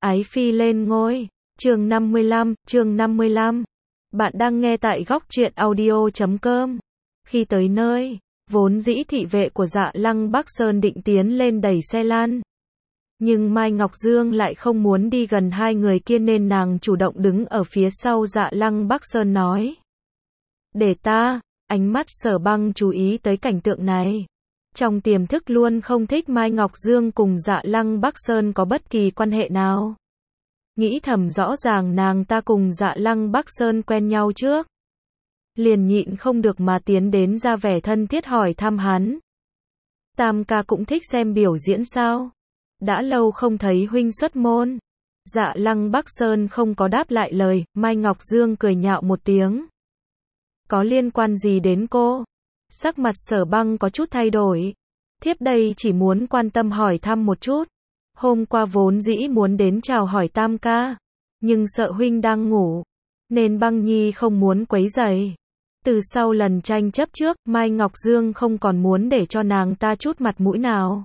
Ái phi lên ngôi. Chương 55. Bạn đang nghe tại góc truyện audio.com. Khi tới nơi, vốn dĩ thị vệ của Dạ Lăng Bắc Sơn định tiến lên đẩy xe lan. Nhưng Mai Ngọc Dương lại không muốn đi gần hai người kia nên nàng chủ động đứng ở phía sau Dạ Lăng Bắc Sơn nói. Để ta, ánh mắt Sở Băng chú ý tới cảnh tượng này. Trong tiềm thức luôn không thích Mai Ngọc Dương cùng Dạ Lăng Bắc Sơn có bất kỳ quan hệ nào. Nghĩ thầm rõ ràng nàng ta cùng Dạ Lăng Bắc Sơn quen nhau trước. Liền nhịn không được mà tiến đến ra vẻ thân thiết hỏi thăm hắn. Tam ca cũng thích xem biểu diễn sao? Đã lâu không thấy huynh xuất môn. Dạ Lăng Bắc Sơn không có đáp lại lời, Mai Ngọc Dương cười nhạo một tiếng. Có liên quan gì đến cô? Sắc mặt Sở Băng có chút thay đổi. Thiếp đây chỉ muốn quan tâm hỏi thăm một chút. Hôm qua vốn dĩ muốn đến chào hỏi Tam ca, nhưng sợ huynh đang ngủ, nên Băng Nhi không muốn quấy rầy. Từ sau lần tranh chấp trước, Mai Ngọc Dương không còn muốn để cho nàng ta chút mặt mũi nào.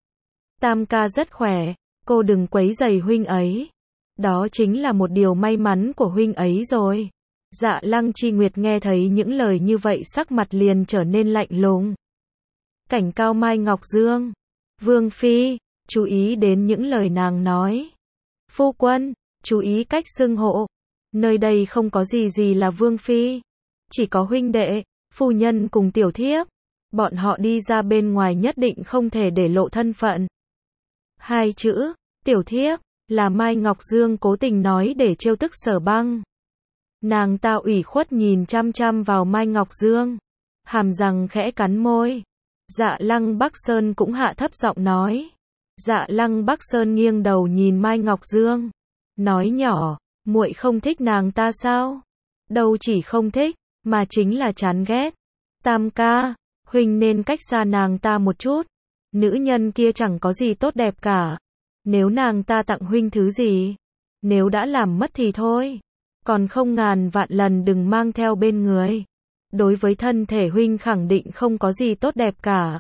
Tam ca rất khỏe, cô đừng quấy rầy huynh ấy. Đó chính là một điều may mắn của huynh ấy rồi. Dạ Lăng Chi Nguyệt nghe thấy những lời như vậy sắc mặt liền trở nên lạnh lùng. Cảnh cáo Mai Ngọc Dương. Vương phi, chú ý đến những lời nàng nói. Phu quân, chú ý cách xưng hộ. Nơi đây không có gì là vương phi. Chỉ có huynh đệ, phu nhân cùng tiểu thiếp. Bọn họ đi ra bên ngoài nhất định không thể để lộ thân phận. Hai chữ, tiểu thiếp, là Mai Ngọc Dương cố tình nói để trêu tức Sở Băng. Nàng ta ủy khuất nhìn chăm chăm vào Mai Ngọc Dương. Hàm răng khẽ cắn môi. Dạ Lăng Bắc Sơn cũng hạ thấp giọng nói. Dạ Lăng Bắc Sơn nghiêng đầu nhìn Mai Ngọc Dương. Nói nhỏ, muội không thích nàng ta sao? Đâu chỉ không thích, mà chính là chán ghét. Tam ca, huynh nên cách xa nàng ta một chút. Nữ nhân kia chẳng có gì tốt đẹp cả. Nếu nàng ta tặng huynh thứ gì, nếu đã làm mất thì thôi. Còn không ngàn vạn lần đừng mang theo bên người. Đối với thân thể huynh khẳng định không có gì tốt đẹp cả.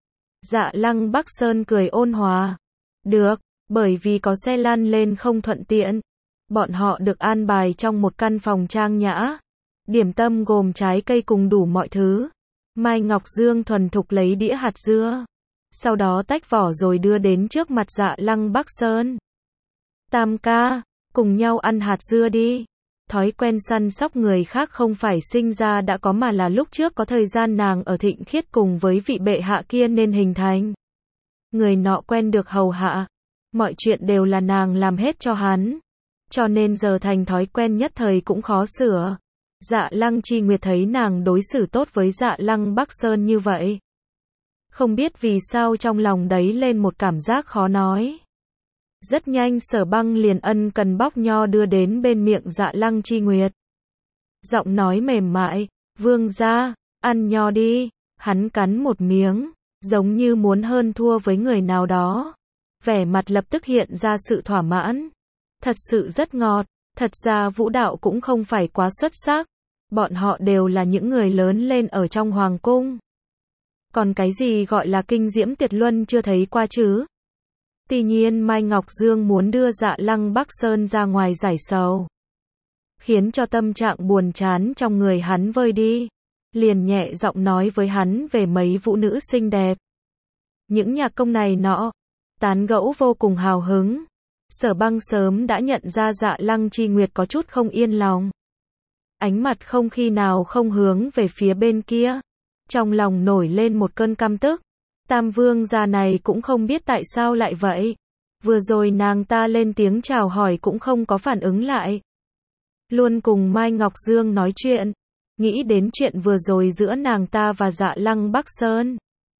Dạ Lăng Bắc Sơn cười ôn hòa. Được, bởi vì có xe lăn lên không thuận tiện. Bọn họ được an bài trong một căn phòng trang nhã. Điểm tâm gồm trái cây cùng đủ mọi thứ. Mai Ngọc Dương thuần thục lấy đĩa hạt dưa. Sau đó tách vỏ rồi đưa đến trước mặt Dạ Lăng Bắc Sơn. Tam ca, cùng nhau ăn hạt dưa đi. Thói quen săn sóc người khác không phải sinh ra đã có mà là lúc trước có thời gian nàng ở Thịnh Khiết cùng với vị bệ hạ kia nên hình thành. Người nọ quen được hầu hạ. Mọi chuyện đều là nàng làm hết cho hắn. Cho nên giờ thành thói quen nhất thời cũng khó sửa. Dạ Lăng Chi Nguyệt thấy nàng đối xử tốt với Dạ Lăng Bắc Sơn như vậy. Không biết vì sao trong lòng đấy lên một cảm giác khó nói. Rất nhanh Sở Băng liền ân cần bóc nho đưa đến bên miệng Dạ Lăng Chi Nguyệt. Giọng nói mềm mại, vương gia, ăn nho đi. Hắn cắn một miếng, giống như muốn hơn thua với người nào đó. Vẻ mặt lập tức hiện ra sự thỏa mãn. Thật sự rất ngọt, thật ra vũ đạo cũng không phải quá xuất sắc. Bọn họ đều là những người lớn lên ở trong hoàng cung. Còn cái gì gọi là kinh diễm tuyệt luân chưa thấy qua chứ? Tuy nhiên Mai Ngọc Dương muốn đưa Dạ Lăng Bắc Sơn ra ngoài giải sầu. Khiến cho tâm trạng buồn chán trong người hắn vơi đi. Liền nhẹ giọng nói với hắn về mấy vũ nữ xinh đẹp. Những nhạc công này nọ. Tán gẫu vô cùng hào hứng. Sở Băng sớm đã nhận ra Dạ Lăng Chi Nguyệt có chút không yên lòng. Ánh mặt không khi nào không hướng về phía bên kia. Trong lòng nổi lên một cơn căm tức. Tam vương gia này cũng không biết tại sao lại vậy. Vừa rồi nàng ta lên tiếng chào hỏi cũng không có phản ứng lại. Luôn cùng Mai Ngọc Dương nói chuyện. Nghĩ đến chuyện vừa rồi giữa nàng ta và Dạ Lăng Bắc Sơn.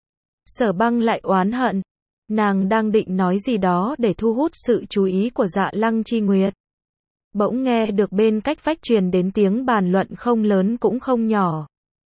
Sở Băng lại oán hận. Nàng đang định nói gì đó để thu hút sự chú ý của Dạ Lăng Chi Nguyệt. Bỗng nghe được bên cách vách truyền đến tiếng bàn luận không lớn cũng không nhỏ.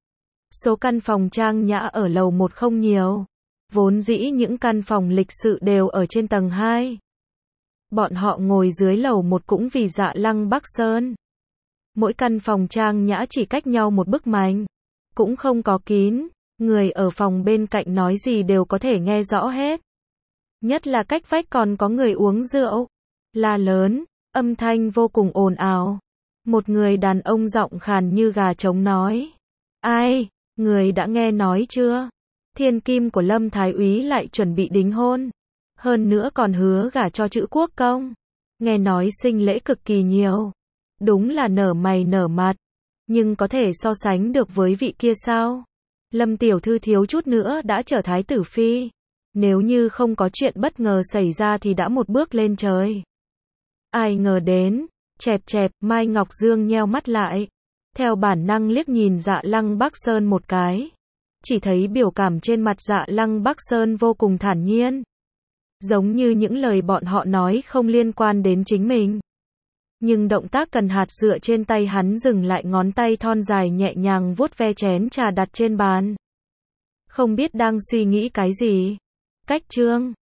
Số căn phòng trang nhã ở lầu 1 không nhiều. Vốn dĩ những căn phòng lịch sự đều ở trên tầng 2. Bọn họ ngồi dưới lầu 1 cũng vì Dạ Lăng Bắc Sơn. Mỗi căn phòng trang nhã chỉ cách nhau một bức mành. Cũng không có kín. Người ở phòng bên cạnh nói gì đều có thể nghe rõ hết. Nhất là cách vách còn có người uống rượu. la lớn, âm thanh vô cùng ồn ào. Một người đàn ông giọng khàn như gà trống nói. Ai, người đã nghe nói chưa? Thiên kim của Lâm Thái Úy lại chuẩn bị đính hôn. Hơn nữa còn hứa gả cho Trữ Quốc Công. Nghe nói sinh lễ cực kỳ nhiều. Đúng là nở mày nở mặt. Nhưng có thể so sánh được với vị kia sao? Lâm tiểu thư thiếu chút nữa đã trở thái tử phi. Nếu như không có chuyện bất ngờ xảy ra thì đã một bước lên trời. Ai ngờ đến, chẹp chẹp, Mai Ngọc Dương nheo mắt lại. Theo bản năng liếc nhìn Dạ Lăng Bắc Sơn một cái. Chỉ thấy biểu cảm trên mặt Dạ Lăng Bắc Sơn vô cùng thản nhiên. Giống như những lời bọn họ nói không liên quan đến chính mình. Nhưng động tác cần hạt dựa trên tay hắn dừng lại, ngón tay thon dài nhẹ nhàng vuốt ve chén trà đặt trên bàn. Không biết đang suy nghĩ cái gì. Cách chương